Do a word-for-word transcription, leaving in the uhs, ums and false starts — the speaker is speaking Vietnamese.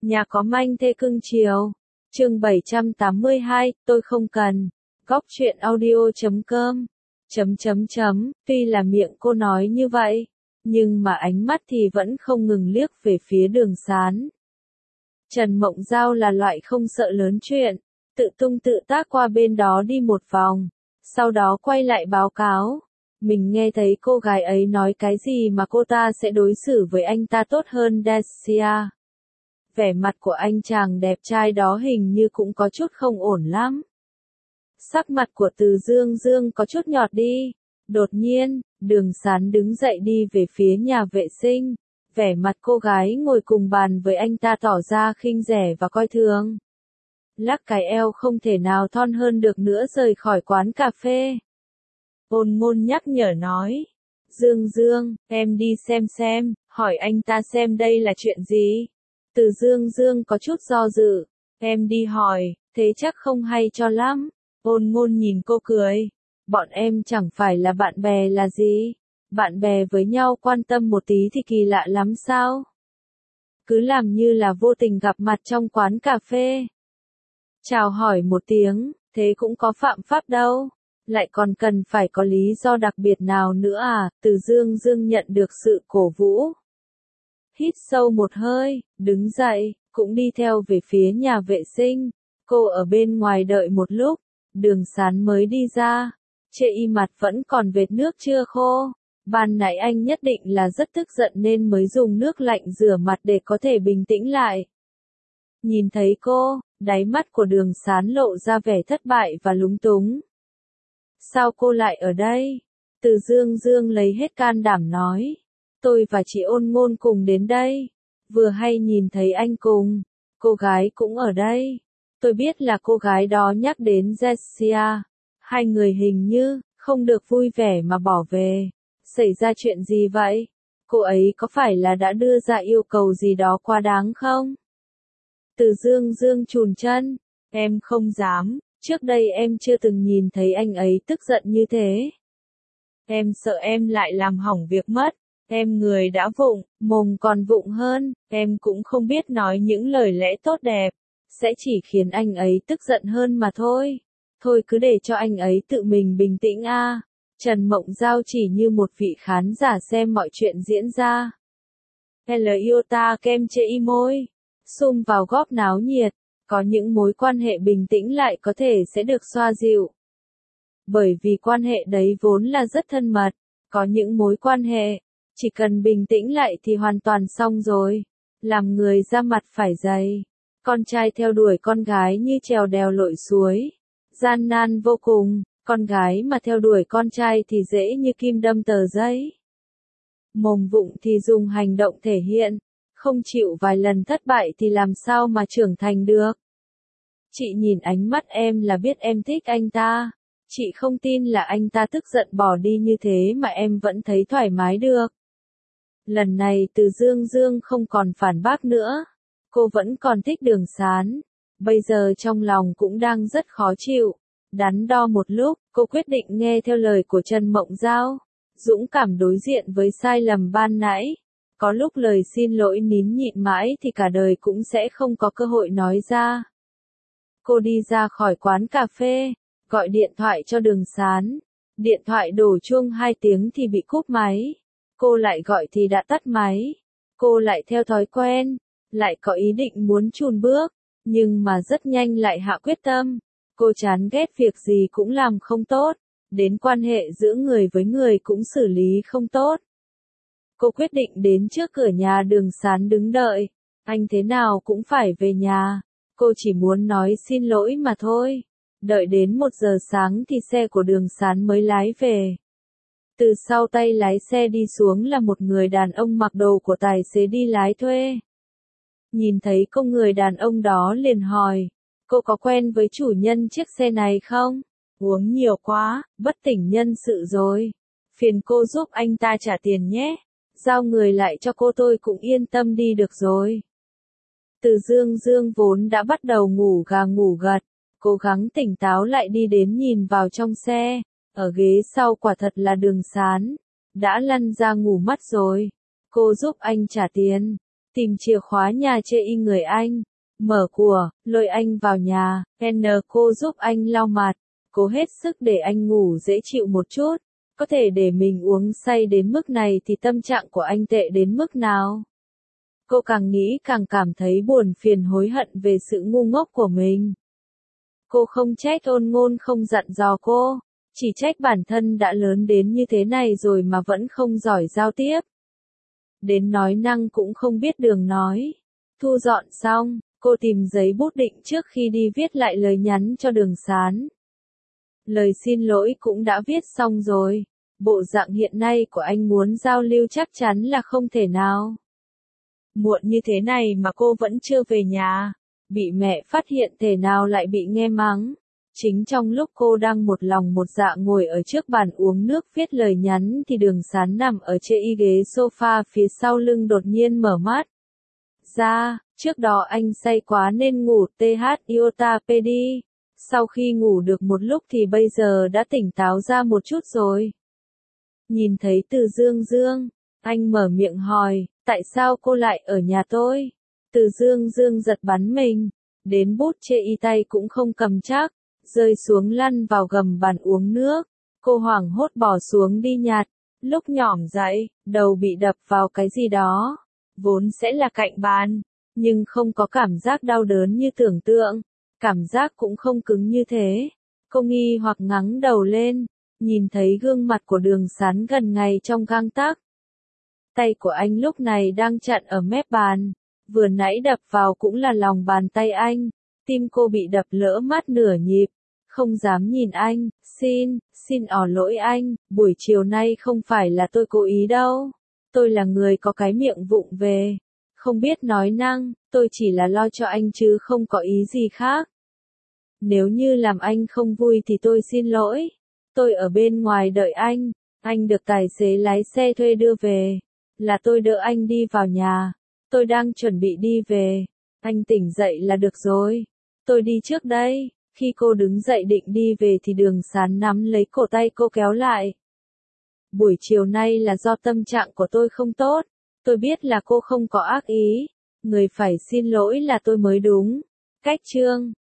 Nhà có manh thê cưng chiều. Chương bảy trăm tám mươi hai, tôi không cần. Góc truyện audio chấm com. Chấm chấm chấm, tuy là miệng cô nói như vậy, nhưng mà ánh mắt thì vẫn không ngừng liếc về phía Đường Sán. Trần Mộng Giao là loại không sợ lớn chuyện, tự tung tự tác qua bên đó đi một vòng, sau đó quay lại báo cáo. Mình nghe thấy cô gái ấy nói cái gì mà cô ta sẽ đối xử với anh ta tốt hơn Dacia. Vẻ mặt của anh chàng đẹp trai đó hình như cũng có chút không ổn lắm. Sắc mặt của Từ Dương Dương có chút nhọt đi. Đột nhiên, Đường Sán đứng dậy đi về phía nhà vệ sinh. Vẻ mặt cô gái ngồi cùng bàn với anh ta tỏ ra khinh rẻ và coi thường. Lắc cái eo không thể nào thon hơn được nữa rời khỏi quán cà phê. Ôn Ngôn nhắc nhở nói. Dương Dương, em đi xem xem, hỏi anh ta xem đây là chuyện gì. Từ Dương Dương có chút do dự. Em đi hỏi, thế chắc không hay cho lắm. Ôn Ngôn nhìn cô cười. Bọn em chẳng phải là bạn bè là gì. Bạn bè với nhau quan tâm một tí thì kỳ lạ lắm sao? Cứ làm như là vô tình gặp mặt trong quán cà phê. Chào hỏi một tiếng, thế cũng có phạm pháp đâu. Lại còn cần phải có lý do đặc biệt nào nữa à? Từ Dương Dương nhận được sự cổ vũ. Hít sâu một hơi, đứng dậy, cũng đi theo về phía nhà vệ sinh. Cô ở bên ngoài đợi một lúc, Đường Sán mới đi ra. Chê y mặt vẫn còn vệt nước chưa khô. Ban nãy anh nhất định là rất tức giận nên mới dùng nước lạnh rửa mặt để có thể bình tĩnh lại. Nhìn thấy cô, đáy mắt của Đường Sán lộ ra vẻ thất bại và lúng túng. Sao cô lại ở đây? Từ Dương Dương lấy hết can đảm nói. Tôi và chị Ôn Ngôn cùng đến đây. Vừa hay nhìn thấy anh cùng. Cô gái cũng ở đây. Tôi biết là cô gái đó nhắc đến Jessia. Hai người hình như không được vui vẻ mà bỏ về. Xảy ra chuyện gì vậy? Cô ấy có phải là đã đưa ra yêu cầu gì đó quá đáng không? Từ Dương Dương chùn chân. Em không dám. Trước đây em chưa từng nhìn thấy anh ấy tức giận như thế. Em sợ em lại làm hỏng việc mất. Em người đã vụng, mồm còn vụng hơn, em cũng không biết nói những lời lẽ tốt đẹp. Sẽ chỉ khiến anh ấy tức giận hơn mà thôi. Thôi cứ để cho anh ấy tự mình bình tĩnh a. À. Trần Mộng Giao chỉ như một vị khán giả xem mọi chuyện diễn ra. L yêu ta kem chê y môi. Xung vào góp náo nhiệt. Có những mối quan hệ bình tĩnh lại có thể sẽ được xoa dịu. Bởi vì quan hệ đấy vốn là rất thân mật. Có những mối quan hệ, chỉ cần bình tĩnh lại thì hoàn toàn xong rồi. Làm người ra mặt phải dày. Con trai theo đuổi con gái như trèo đèo lội suối. Gian nan vô cùng, con gái mà theo đuổi con trai thì dễ như kim đâm tờ giấy. Mồm vụng thì dùng hành động thể hiện. Không chịu vài lần thất bại thì làm sao mà trưởng thành được. Chị nhìn ánh mắt em là biết em thích anh ta. Chị không tin là anh ta tức giận bỏ đi như thế mà em vẫn thấy thoải mái được. Lần này Từ Dương Dương không còn phản bác nữa. Cô vẫn còn thích Đường Sán. Bây giờ trong lòng cũng đang rất khó chịu. Đắn đo một lúc, cô quyết định nghe theo lời của Trần Mộng Giao. Dũng cảm đối diện với sai lầm ban nãy. Có lúc lời xin lỗi nín nhịn mãi thì cả đời cũng sẽ không có cơ hội nói ra. Cô đi ra khỏi quán cà phê, gọi điện thoại cho Đường Sán. Điện thoại đổ chuông hai tiếng thì bị cúp máy. Cô lại gọi thì đã tắt máy. Cô lại theo thói quen, lại có ý định muốn chùn bước, nhưng mà rất nhanh lại hạ quyết tâm. Cô chán ghét việc gì cũng làm không tốt, đến quan hệ giữa người với người cũng xử lý không tốt. Cô quyết định đến trước cửa nhà Đường Sán đứng đợi. Anh thế nào cũng phải về nhà. Cô chỉ muốn nói xin lỗi mà thôi. Đợi đến một giờ sáng thì xe của Đường Sán mới lái về. Từ sau tay lái xe đi xuống là một người đàn ông mặc đồ của tài xế đi lái thuê. Nhìn thấy cô người đàn ông đó liền hỏi. Cô có quen với chủ nhân chiếc xe này không? Uống nhiều quá, bất tỉnh nhân sự rồi. Phiền cô giúp anh ta trả tiền nhé. Giao người lại cho cô tôi cũng yên tâm đi được rồi. Từ Dương Dương vốn đã bắt đầu ngủ gà ngủ gật. Cố gắng tỉnh táo lại đi đến nhìn vào trong xe. Ở ghế sau quả thật là Đường Sán. Đã lăn ra ngủ mất rồi. Cô giúp anh trả tiền. tìm chìa khóa nhà chê y người anh, mở của, lôi anh vào nhà, N cô giúp anh lau mặt, cố hết sức để anh ngủ dễ chịu một chút, có thể để mình uống say đến mức này thì tâm trạng của anh tệ đến mức nào. Cô càng nghĩ càng cảm thấy buồn phiền hối hận về sự ngu ngốc của mình. Cô không trách Ôn Ngôn không dặn dò cô, chỉ trách bản thân đã lớn đến như thế này rồi mà vẫn không giỏi giao tiếp. Đến nói năng cũng không biết đường nói. Thu dọn xong, cô tìm giấy bút định trước khi đi viết lại lời nhắn cho Đường Sán. Lời xin lỗi cũng đã viết xong rồi, bộ dạng hiện nay của anh muốn giao lưu chắc chắn là không thể nào. Muộn như thế này mà cô vẫn chưa về nhà, bị mẹ phát hiện thể nào lại bị nghe mắng. Chính trong lúc cô đang một lòng một dạ ngồi ở trước bàn uống nước viết lời nhắn thì Đường Sán nằm ở trên y ghế sofa phía sau lưng đột nhiên mở mắt ra, trước đó anh say quá nên ngủ th iota pd, sau khi ngủ được một lúc thì bây giờ đã tỉnh táo ra một chút rồi. Nhìn thấy Từ Dương Dương, anh mở miệng hỏi, tại sao cô lại ở nhà tôi? Từ Dương Dương giật bắn mình, đến bút chê y tay cũng không cầm chắc, rơi xuống lăn vào gầm bàn uống nước. Cô hoảng hốt bỏ xuống đi nhặt, lúc nhỏm dậy, đầu bị đập vào cái gì đó, vốn sẽ là cạnh bàn, nhưng không có cảm giác đau đớn như tưởng tượng, cảm giác cũng không cứng như thế. Cô nghi hoặc ngẩng đầu lên, nhìn thấy gương mặt của Đường Sán gần ngay trong gang tấc. Tay của anh lúc này đang chặn ở mép bàn, vừa nãy đập vào cũng là lòng bàn tay anh, tim cô bị đập lỡ mắt nửa nhịp, không dám nhìn anh, xin, xin ỏ lỗi anh, buổi chiều nay không phải là tôi cố ý đâu, tôi là người có cái miệng vụng về, không biết nói năng, tôi chỉ là lo cho anh chứ không có ý gì khác. Nếu như làm anh không vui thì tôi xin lỗi, tôi ở bên ngoài đợi anh, anh được tài xế lái xe thuê đưa về, là tôi đỡ anh đi vào nhà, tôi đang chuẩn bị đi về, anh tỉnh dậy là được rồi, tôi đi trước đây. Khi cô đứng dậy định đi về thì Đường Sán nắm lấy cổ tay cô kéo lại. Buổi chiều nay là do tâm trạng của tôi không tốt, tôi biết là cô không có ác ý, người phải xin lỗi là tôi mới đúng. Cách chương